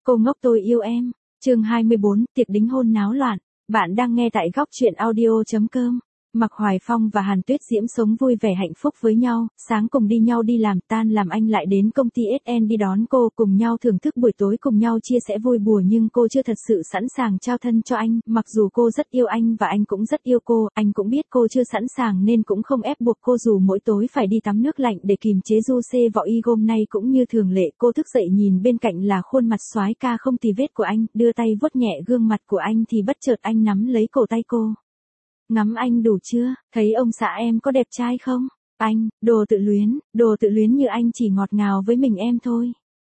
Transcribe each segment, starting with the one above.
Cô ngốc tôi yêu em. Chương 24, tiệc đính hôn náo loạn. Bạn đang nghe tại góc truyện audio.com. Mạc Hoài Phong và Hàn Tuyết Diễm sống vui vẻ hạnh phúc với nhau, sáng cùng đi nhau đi làm, tan làm anh lại đến công ty SN đi đón cô, cùng nhau thưởng thức buổi tối, cùng nhau chia sẻ vui buồn, nhưng cô chưa thật sự sẵn sàng trao thân cho anh, mặc dù cô rất yêu anh và anh cũng rất yêu cô, anh cũng biết cô chưa sẵn sàng nên cũng không ép buộc cô, dù mỗi tối phải đi tắm nước lạnh để kìm chế du xê vọ y. Hôm nay cũng như thường lệ, cô thức dậy nhìn bên cạnh là khuôn mặt soái ca không tì vết của anh, đưa tay vuốt nhẹ gương mặt của anh thì bất chợt anh nắm lấy cổ tay cô. Ngắm anh đủ chưa, thấy ông xã em có đẹp trai không? Anh, đồ tự luyến như anh chỉ ngọt ngào với mình em thôi.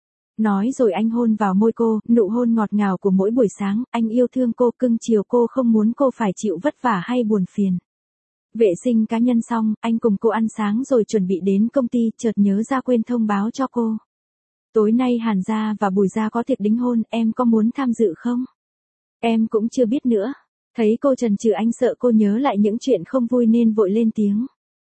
Nói rồi anh hôn vào môi cô, nụ hôn ngọt ngào của mỗi buổi sáng, anh yêu thương cô, cưng chiều cô, không muốn cô phải chịu vất vả hay buồn phiền. Vệ sinh cá nhân xong, anh cùng cô ăn sáng rồi chuẩn bị đến công ty, chợt nhớ ra quên thông báo cho cô. Tối nay Hàn gia và Bùi gia có tiệc đính hôn, em có muốn tham dự không? Em cũng chưa biết nữa. Thấy cô chần chừ anh sợ cô nhớ lại những chuyện không vui nên vội lên tiếng.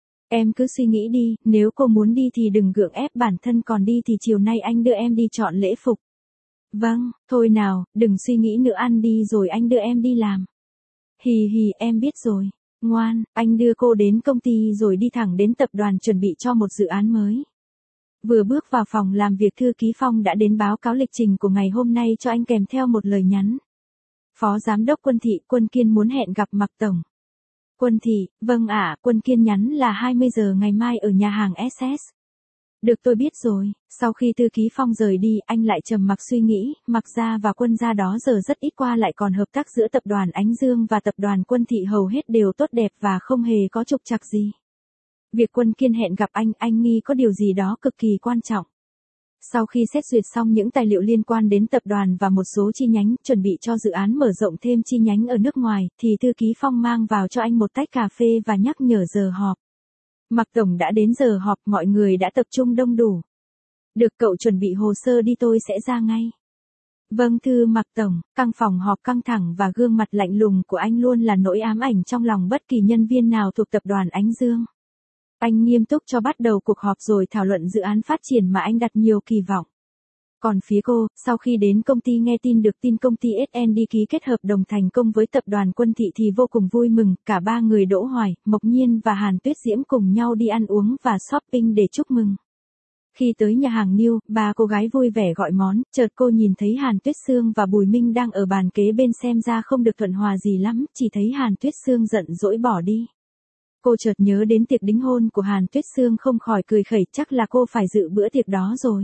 Em cứ suy nghĩ đi, nếu cô muốn đi thì đừng gượng ép bản thân, còn đi thì chiều nay anh đưa em đi chọn lễ phục. Vâng, thôi nào, đừng suy nghĩ nữa, ăn đi rồi anh đưa em đi làm. Hì hì, em biết rồi. Ngoan, anh đưa cô đến công ty rồi đi thẳng đến tập đoàn chuẩn bị cho một dự án mới. Vừa bước vào phòng làm việc, thư ký Phong đã đến báo cáo lịch trình của ngày hôm nay cho anh kèm theo một lời nhắn. Phó Giám đốc Quân Thị, Quân Kiên muốn hẹn gặp Mạc Tổng. Quân Thị, vâng ạ, Quân Kiên nhắn là 20 giờ ngày mai ở nhà hàng SS. Được, tôi biết rồi. Sau khi thư ký Phong rời đi, anh lại trầm mặc suy nghĩ, Mạc gia và Quân gia đó giờ rất ít qua lại, còn hợp tác giữa tập đoàn Ánh Dương và tập đoàn Quân Thị hầu hết đều tốt đẹp và không hề có trục trặc gì. Việc Quân Kiên hẹn gặp anh nghi có điều gì đó cực kỳ quan trọng. Sau khi xét duyệt xong những tài liệu liên quan đến tập đoàn và một số chi nhánh, chuẩn bị cho dự án mở rộng thêm chi nhánh ở nước ngoài, thì thư ký Phong mang vào cho anh một tách cà phê và nhắc nhở giờ họp. Mạc Tổng đã đến giờ họp, mọi người đã tập trung đông đủ. Được, cậu chuẩn bị hồ sơ đi, tôi sẽ ra ngay. Vâng thưa Mạc Tổng. Căn phòng họp căng thẳng và gương mặt lạnh lùng của anh luôn là nỗi ám ảnh trong lòng bất kỳ nhân viên nào thuộc tập đoàn Ánh Dương. Anh nghiêm túc cho bắt đầu cuộc họp rồi thảo luận dự án phát triển mà anh đặt nhiều kỳ vọng. Còn phía cô, sau khi đến công ty nghe được tin công ty SN đi ký kết hợp đồng thành công với tập đoàn Quân Thị thì vô cùng vui mừng, cả ba người Đỗ Hoài, Mộc Nhiên và Hàn Tuyết Diễm cùng nhau đi ăn uống và shopping để chúc mừng. Khi tới nhà hàng New, ba cô gái vui vẻ gọi món, chợt cô nhìn thấy Hàn Tuyết Sương và Bùi Minh đang ở bàn kế bên, xem ra không được thuận hòa gì lắm, chỉ thấy Hàn Tuyết Sương giận dỗi bỏ đi. Cô chợt nhớ đến tiệc đính hôn của Hàn Tuyết Sương, không khỏi cười khẩy, chắc là cô phải dự bữa tiệc đó rồi.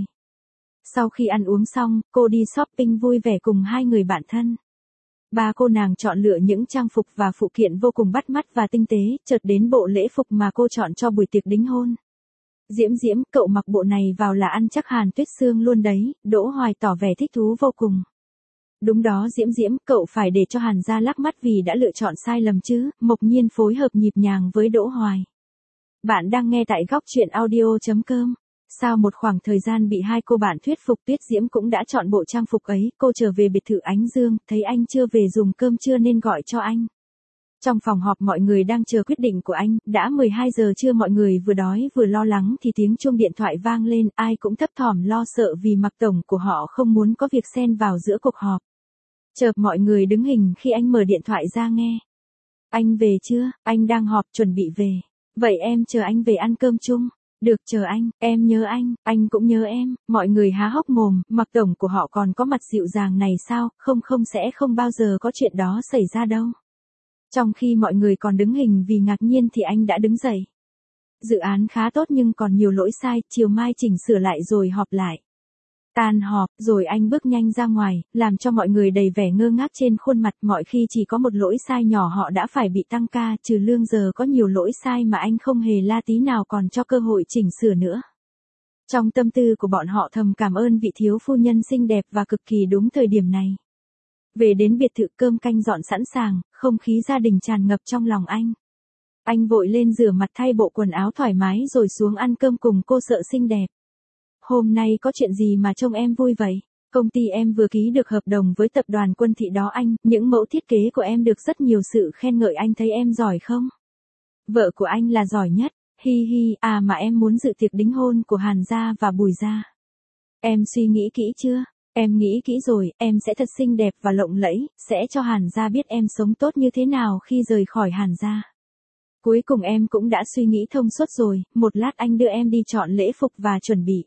Sau khi ăn uống xong, cô đi shopping vui vẻ cùng hai người bạn thân. Ba cô nàng chọn lựa những trang phục và phụ kiện vô cùng bắt mắt và tinh tế, chợt đến bộ lễ phục mà cô chọn cho buổi tiệc đính hôn. Diễm, cậu mặc bộ này vào là ăn chắc Hàn Tuyết Sương luôn đấy, Đỗ Hoài tỏ vẻ thích thú vô cùng. Đúng đó Diễm, cậu phải để cho Hàn gia lắc mắt vì đã lựa chọn sai lầm chứ, Mộc Nhiên phối hợp nhịp nhàng với Đỗ Hoài. Bạn đang nghe tại góc truyện audio.com. Sau một khoảng thời gian bị hai cô bạn thuyết phục, Tuyết Diễm cũng đã chọn bộ trang phục ấy, cô trở về biệt thự Ánh Dương, thấy anh chưa về dùng cơm trưa nên gọi cho anh. Trong phòng họp mọi người đang chờ quyết định của anh, đã 12 giờ trưa, mọi người vừa đói vừa lo lắng thì tiếng chuông điện thoại vang lên, ai cũng thấp thỏm lo sợ vì Mạc Tổng của họ không muốn có việc xen vào giữa cuộc họp. Chợt mọi người đứng hình khi anh mở điện thoại ra nghe. Anh về chưa? Anh đang họp chuẩn bị về. Vậy em chờ anh về ăn cơm chung. Được, chờ anh, em nhớ anh cũng nhớ em. Mọi người há hốc mồm, Mạc Tổng của họ còn có mặt dịu dàng này sao, sẽ không bao giờ có chuyện đó xảy ra đâu. Trong khi mọi người còn đứng hình vì ngạc nhiên thì anh đã đứng dậy. Dự án khá tốt nhưng còn nhiều lỗi sai, chiều mai chỉnh sửa lại rồi họp lại. Tan họp, rồi anh bước nhanh ra ngoài, làm cho mọi người đầy vẻ ngơ ngác trên khuôn mặt, mọi khi chỉ có một lỗi sai nhỏ họ đã phải bị tăng ca, trừ lương giờ có nhiều lỗi sai mà anh không hề la tí nào còn cho cơ hội chỉnh sửa nữa. Trong tâm tư của bọn họ thầm cảm ơn vị thiếu phu nhân xinh đẹp và cực kỳ đúng thời điểm này. Về đến biệt thự, cơm canh dọn sẵn sàng, không khí gia đình tràn ngập trong lòng anh. Anh vội lên rửa mặt thay bộ quần áo thoải mái rồi xuống ăn cơm cùng cô sợ xinh đẹp. Hôm nay có chuyện gì mà trông em vui vậy? Công ty em vừa ký được hợp đồng với tập đoàn Quân Thị đó anh, những mẫu thiết kế của em được rất nhiều sự khen ngợi, anh thấy em giỏi không? Vợ của anh là giỏi nhất, hi hi, mà em muốn dự tiệc đính hôn của Hàn gia và Bùi gia. Em suy nghĩ kỹ chưa? Em nghĩ kỹ rồi, em sẽ thật xinh đẹp và lộng lẫy, sẽ cho Hàn gia biết em sống tốt như thế nào khi rời khỏi Hàn gia. Cuối cùng em cũng đã suy nghĩ thông suốt rồi, một lát anh đưa em đi chọn lễ phục và chuẩn bị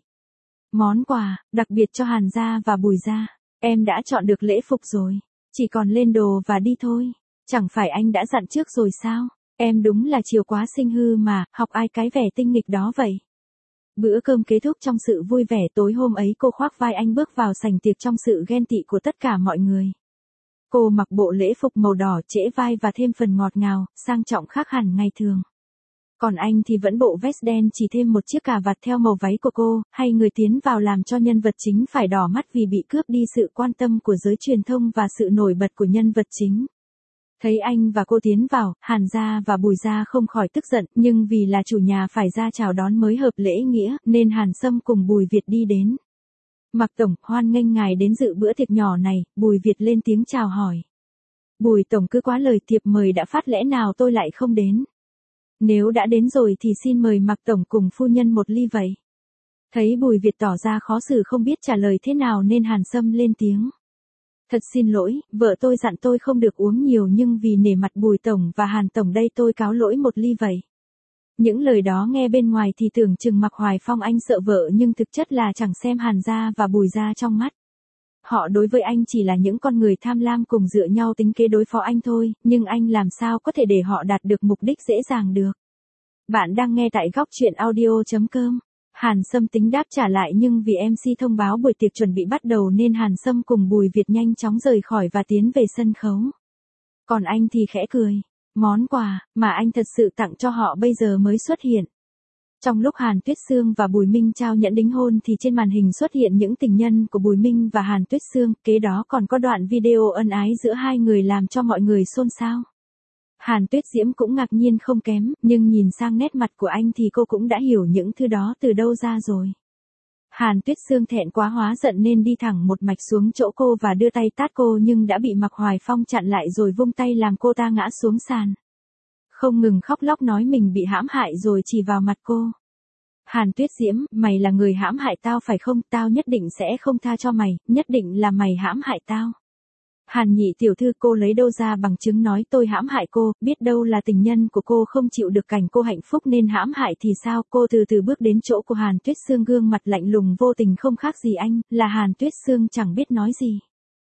món quà, đặc biệt cho Hàn gia và Bùi gia. Em đã chọn được lễ phục rồi, chỉ còn lên đồ và đi thôi. Chẳng phải anh đã dặn trước rồi sao? Em đúng là chiều quá sinh hư mà, học ai cái vẻ tinh nghịch đó vậy. Bữa cơm kết thúc trong sự vui vẻ, tối hôm ấy cô khoác vai anh bước vào sảnh tiệc trong sự ghen tị của tất cả mọi người. Cô mặc bộ lễ phục màu đỏ trễ vai và thêm phần ngọt ngào, sang trọng khác hẳn ngày thường. Còn anh thì vẫn bộ vest đen chỉ thêm một chiếc cà vạt theo màu váy của cô, hay người tiến vào làm cho nhân vật chính phải đỏ mắt vì bị cướp đi sự quan tâm của giới truyền thông và sự nổi bật của nhân vật chính. Thấy anh và cô tiến vào, Hàn gia và Bùi gia không khỏi tức giận, nhưng vì là chủ nhà phải ra chào đón mới hợp lễ nghĩa, nên Hàn Sâm cùng Bùi Việt đi đến. Mạc Tổng, hoan nghênh ngài đến dự bữa tiệc nhỏ này, Bùi Việt lên tiếng chào hỏi. Bùi Tổng cứ quá lời, thiệp mời đã phát lẽ nào tôi lại không đến. Nếu đã đến rồi thì xin mời Mạc Tổng cùng phu nhân một ly vậy. Thấy Bùi Việt tỏ ra khó xử không biết trả lời thế nào nên Hàn Sâm lên tiếng. Thật xin lỗi, vợ tôi dặn tôi không được uống nhiều nhưng vì nể mặt Bùi Tổng và Hàn Tổng đây tôi cáo lỗi một ly vậy. Những lời đó nghe bên ngoài thì tưởng chừng Mạc Hoài Phong anh sợ vợ nhưng thực chất là chẳng xem Hàn gia và Bùi gia trong mắt. Họ đối với anh chỉ là những con người tham lam cùng dựa nhau tính kế đối phó anh thôi, nhưng anh làm sao có thể để họ đạt được mục đích dễ dàng được. Bạn đang nghe tại góc truyện audio.com. Hàn Sâm tính đáp trả lại nhưng vì MC thông báo buổi tiệc chuẩn bị bắt đầu nên Hàn Sâm cùng Bùi Việt nhanh chóng rời khỏi và tiến về sân khấu. Còn anh thì khẽ cười. Món quà mà anh thật sự tặng cho họ bây giờ mới xuất hiện. Trong lúc Hàn Tuyết Sương và Bùi Minh trao nhẫn đính hôn thì trên màn hình xuất hiện những tình nhân của Bùi Minh và Hàn Tuyết Sương, kế đó còn có đoạn video ân ái giữa hai người làm cho mọi người xôn xao. Hàn Tuyết Diễm cũng ngạc nhiên không kém, nhưng nhìn sang nét mặt của anh thì cô cũng đã hiểu những thứ đó từ đâu ra rồi. Hàn Tuyết Sương thẹn quá hóa giận nên đi thẳng một mạch xuống chỗ cô và đưa tay tát cô nhưng đã bị Mạc Hoài Phong chặn lại rồi vung tay làm cô ta ngã xuống sàn. Không ngừng khóc lóc nói mình bị hãm hại rồi chỉ vào mặt cô. Hàn Tuyết Diễm, mày là người hãm hại tao phải không? Tao nhất định sẽ không tha cho mày, nhất định là mày hãm hại tao. Hàn Nhị tiểu thư, cô lấy đâu ra bằng chứng nói tôi hãm hại cô, biết đâu là tình nhân của cô không chịu được cảnh cô hạnh phúc nên hãm hại thì sao? Cô từ từ bước đến chỗ của Hàn Tuyết Sương, gương mặt lạnh lùng vô tình không khác gì anh, là Hàn Tuyết Sương chẳng biết nói gì.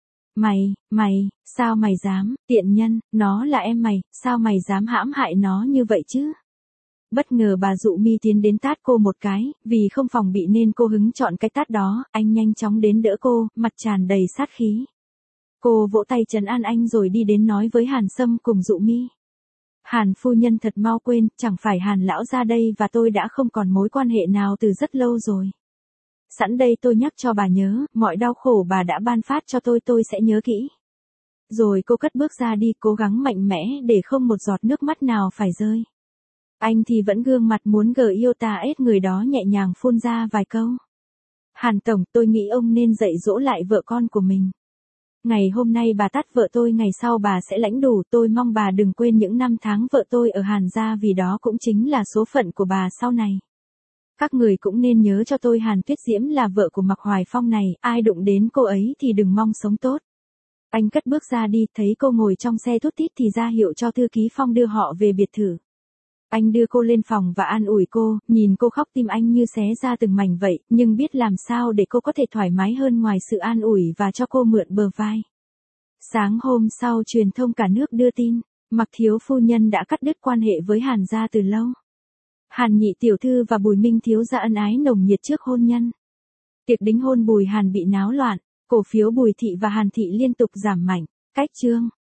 Mày, sao mày dám, tiện nhân, nó là em mày, sao mày dám hãm hại nó như vậy chứ? Bất ngờ bà Dụ Mi tiến đến tát cô một cái, vì không phòng bị nên cô hứng chọn cái tát đó, anh nhanh chóng đến đỡ cô, mặt tràn đầy sát khí. Cô vỗ tay trấn an anh rồi đi đến nói với Hàn Sâm cùng Dụ Mi. Hàn phu nhân thật mau quên, chẳng phải Hàn lão ra đây và tôi đã không còn mối quan hệ nào từ rất lâu rồi. Sẵn đây tôi nhắc cho bà nhớ, mọi đau khổ bà đã ban phát cho tôi sẽ nhớ kỹ. Rồi cô cất bước ra đi, cố gắng mạnh mẽ để không một giọt nước mắt nào phải rơi. Anh thì vẫn gương mặt muốn GIOTA người đó nhẹ nhàng phun ra vài câu. Hàn Tổng, tôi nghĩ ông nên dạy dỗ lại vợ con của mình. Ngày hôm nay bà tát vợ tôi, ngày sau bà sẽ lãnh đủ, tôi mong bà đừng quên những năm tháng vợ tôi ở Hàn gia vì đó cũng chính là số phận của bà sau này. Các người cũng nên nhớ cho tôi Hàn Tuyết Diễm là vợ của Mạc Hoài Phong này, ai đụng đến cô ấy thì đừng mong sống tốt. Anh cất bước ra đi, thấy cô ngồi trong xe thút thít thì ra hiệu cho thư ký Phong đưa họ về biệt thự. Anh đưa cô lên phòng và an ủi cô, nhìn cô khóc tim anh như xé ra từng mảnh vậy, nhưng biết làm sao để cô có thể thoải mái hơn ngoài sự an ủi và cho cô mượn bờ vai. Sáng hôm sau truyền thông cả nước đưa tin, Mạc thiếu phu nhân đã cắt đứt quan hệ với Hàn gia từ lâu. Hàn Nhị tiểu thư và Bùi Minh thiếu gia ân ái nồng nhiệt trước hôn nhân. Tiệc đính hôn Bùi Hàn bị náo loạn, cổ phiếu Bùi thị và Hàn thị liên tục giảm mạnh. Cách chương